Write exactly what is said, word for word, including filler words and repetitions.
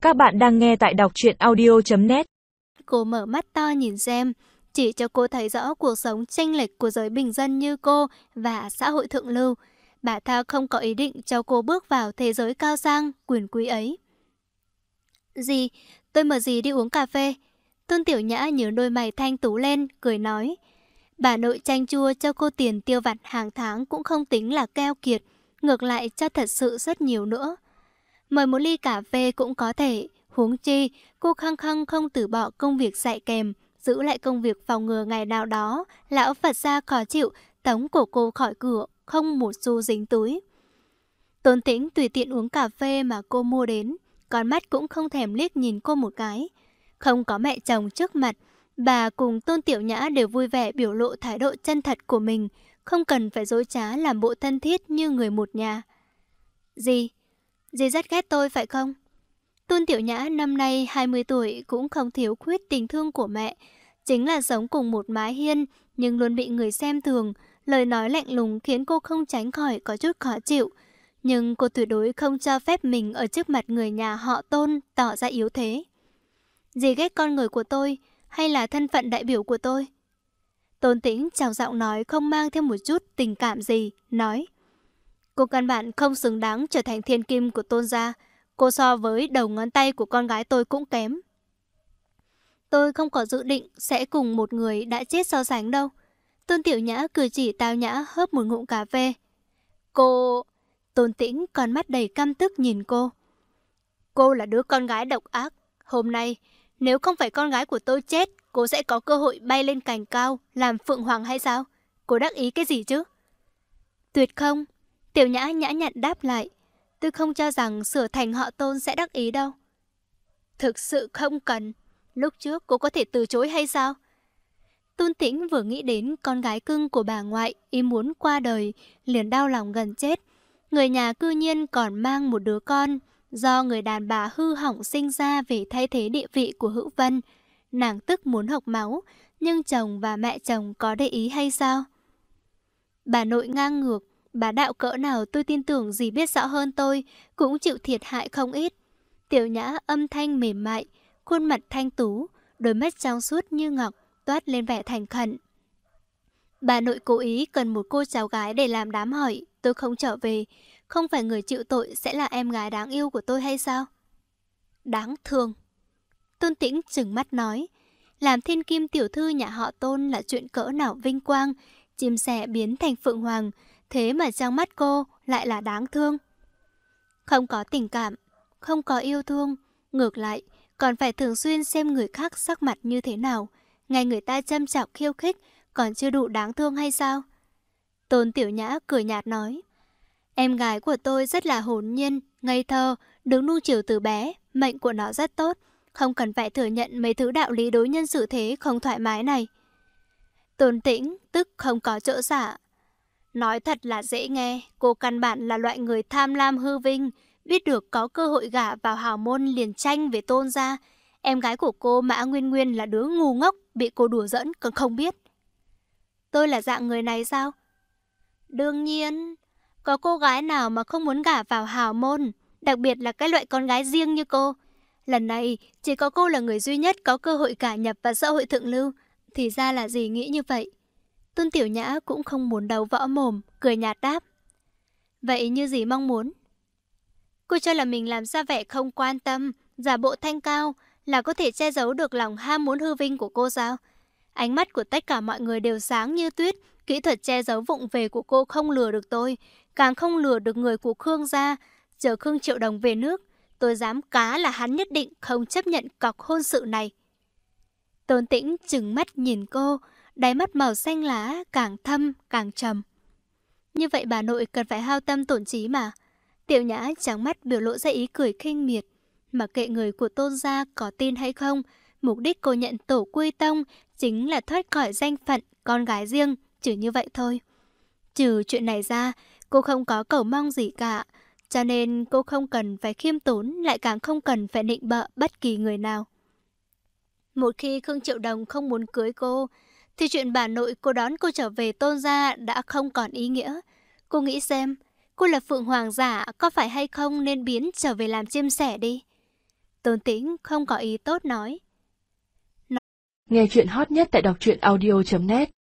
Các bạn đang nghe tại đọc truyện audio chấm net. Cô mở mắt to nhìn xem, chỉ cho cô thấy rõ cuộc sống chênh lệch của giới bình dân như cô và xã hội thượng lưu. Bà ta không có ý định cho cô bước vào thế giới cao sang, quyền quý ấy. Dì, tôi mời dì đi uống cà phê. Tôn Tiểu Nhã nhớ đôi mày thanh tú lên, cười nói. Bà nội chanh chua cho cô tiền tiêu vặt hàng tháng cũng không tính là keo kiệt, ngược lại cho thật sự rất nhiều nữa. Mời một ly cà phê cũng có thể, huống chi cô khăng khăng không từ bỏ công việc dạy kèm, giữ lại công việc phòng ngừa ngày nào đó lão Phật gia khó chịu tống của cô khỏi cửa, không một xu dính túi. Tôn Tĩnh tùy tiện uống cà phê mà cô mua đến, con mắt cũng không thèm liếc nhìn cô một cái. Không có mẹ chồng trước mặt, bà cùng Tôn Tiểu Nhã đều vui vẻ biểu lộ thái độ chân thật của mình, không cần phải dối trá làm bộ thân thiết như người một nhà. Dì, dì rất ghét tôi phải không? Tôn Tiểu Nhã năm nay hai mươi tuổi cũng không thiếu khuyết tình thương của mẹ. Chính là sống cùng một mái hiên nhưng luôn bị người xem thường, lời nói lạnh lùng khiến cô không tránh khỏi có chút khó chịu. Nhưng cô tuyệt đối không cho phép mình ở trước mặt người nhà họ Tôn tỏ ra yếu thế. Dì ghét con người của tôi hay là thân phận đại biểu của tôi? Tôn Tĩnh trào giọng nói không mang theo một chút tình cảm gì, nói. Cô căn bản không xứng đáng trở thành thiên kim của Tôn gia. Cô so với đầu ngón tay của con gái tôi cũng kém. Tôi không có dự định sẽ cùng một người đã chết so sánh đâu. Tôn Tiểu Nhã cử chỉ tao nhã hớp một ngụm cà phê. Cô... Tôn Tĩnh con mắt đầy căm tức nhìn cô. Cô là đứa con gái độc ác. Hôm nay, nếu không phải con gái của tôi chết, cô sẽ có cơ hội bay lên cành cao, làm phượng hoàng hay sao? Cô đắc ý cái gì chứ? Tuyệt không. Tiểu Nhã nhã nhặn đáp lại. Tôi không cho rằng sửa thành họ Tôn sẽ đắc ý đâu. Thực sự không cần. Lúc trước cô có thể từ chối hay sao? Tôn Tĩnh vừa nghĩ đến con gái cưng của bà ngoại ý muốn qua đời, liền đau lòng gần chết. Người nhà cư nhiên còn mang một đứa con do người đàn bà hư hỏng sinh ra về thay thế địa vị của Hữu Vân. Nàng tức muốn hộc máu, nhưng chồng và mẹ chồng có để ý hay sao? Bà nội ngang ngược, bá đạo cỡ nào tôi tin tưởng dì biết rõ hơn tôi, cũng chịu thiệt hại không ít. Tiểu Nhã âm thanh mềm mại, khuôn mặt thanh tú, đôi mắt trong suốt như ngọc, toát lên vẻ thành khẩn. Bà nội cố ý cần một cô cháu gái để làm đám hỏi, tôi không trở về. Không phải người chịu tội sẽ là em gái đáng yêu của tôi hay sao? Đáng thương. Tôn Tĩnh trừng mắt nói, làm thiên kim tiểu thư nhà họ Tôn là chuyện cỡ nào vinh quang, chim sẻ biến thành phượng hoàng, thế mà trong mắt cô lại là đáng thương. Không có tình cảm, không có yêu thương, ngược lại còn phải thường xuyên xem người khác sắc mặt như thế nào. Ngay người ta châm chọc khiêu khích còn chưa đủ đáng thương hay sao? Tôn Tiểu Nhã cười nhạt nói, em gái của tôi rất là hồn nhiên, ngây thơ, được nuông chiều từ bé, mệnh của nó rất tốt, không cần phải thừa nhận mấy thứ đạo lý đối nhân xử thế không thoải mái này. Tôn Tĩnh tức không có chỗ xả. Nói thật là dễ nghe, cô căn bản là loại người tham lam hư vinh, biết được có cơ hội gả vào hào môn liền tranh về Tôn gia. Em gái của cô Mã Nguyên Nguyên là đứa ngu ngốc, bị cô đùa giỡn còn không biết. Tôi là dạng người này sao? Đương nhiên, có cô gái nào mà không muốn gả vào hào môn, đặc biệt là cái loại con gái riêng như cô. Lần này, chỉ có cô là người duy nhất có cơ hội gả nhập vào xã hội thượng lưu. Thì ra là gì nghĩ như vậy? Tôn Tiểu Nhã cũng không muốn đấu võ mồm, cười nhạt đáp. Vậy như gì mong muốn? Cô cho là mình làm ra vẻ không quan tâm, giả bộ thanh cao là có thể che giấu được lòng ham muốn hư vinh của cô sao? Ánh mắt của tất cả mọi người đều sáng như tuyết, kỹ thuật che giấu vụng về của cô không lừa được tôi, càng không lừa được người của Khương gia. Chờ Khương Triệu Đồng về nước, tôi dám cá là hắn nhất định không chấp nhận cọc hôn sự này. Tôn Tĩnh trừng mắt nhìn cô, đáy mắt màu xanh lá càng thâm càng trầm. Như vậy bà nội cần phải hao tâm tổn trí mà. Tiểu Nhã trắng mắt biểu lộ ra ý cười khinh miệt. Mà kệ người của Tôn gia có tin hay không, mục đích cô nhận tổ quy tông chính là thoát khỏi danh phận con gái riêng, chỉ như vậy thôi. Trừ chuyện này ra, cô không có cầu mong gì cả, cho nên cô không cần phải khiêm tốn, lại càng không cần phải nịnh bợ bất kỳ người nào. Một khi Khương Triệu Đồng không muốn cưới cô, thì chuyện bà nội cô đón cô trở về Tôn gia đã không còn ý nghĩa. Cô nghĩ xem, cô là phượng hoàng giả có phải hay không nên biến trở về làm chim sẻ đi. Tôn Tĩnh không có ý tốt nói. Nghe chuyện hot nhất tại đọc truyện audio chấm net